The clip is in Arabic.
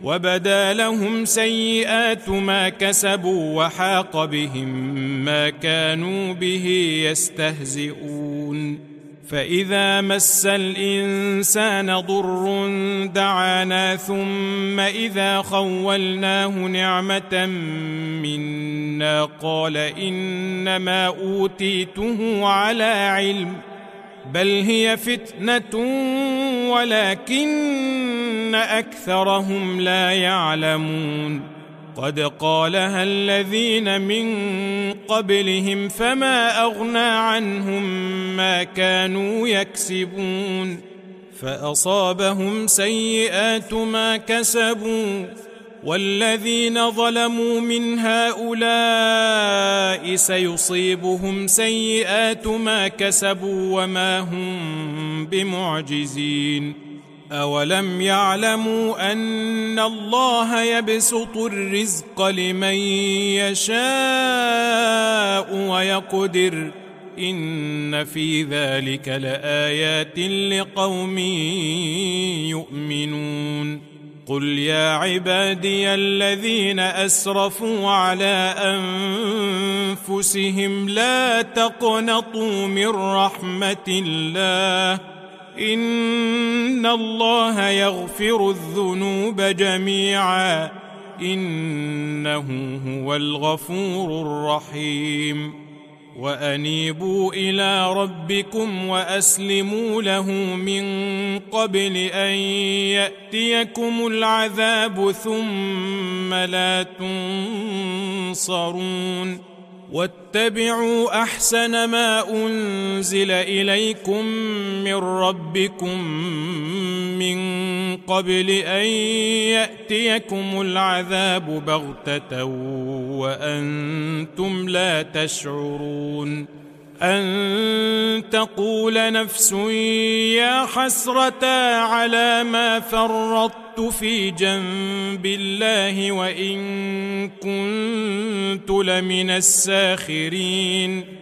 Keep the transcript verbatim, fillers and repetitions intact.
وبدا لهم سيئات ما كسبوا وحاق بهم ما كانوا به يستهزئون فإذا مس الإنسان ضر دعانا ثم إذا خولناه نعمة منا قال إنما أوتيته على علم بل هي فتنة ولكن أكثرهم لا يعلمون قد قالها الذين من قبلهم فما أغنى عنهم ما كانوا يكسبون فأصابهم سيئات ما كسبوا والذين ظلموا من هؤلاء سيصيبهم سيئات ما كسبوا وما هم بمعجزين أولم يعلموا أن الله يبسط الرزق لمن يشاء ويقدر إن في ذلك لآيات لقوم يؤمنون قل يا عبادي الذين أسرفوا على أنفسهم لا تقنطوا من رحمة الله إن الله يغفر الذنوب جميعا إنه هو الغفور الرحيم وأنيبوا إلى ربكم وأسلموا له من قبل أن يأتيكم العذاب ثم لا تنصرون واتبعوا أحسن ما أنزل إليكم من ربكم من قبل أن يأتيكم العذاب بغتة وأنتم لا تشعرون أن تقول نفس يا حسرة على ما فرطت في جنب الله وإن كنت لمن الساخرين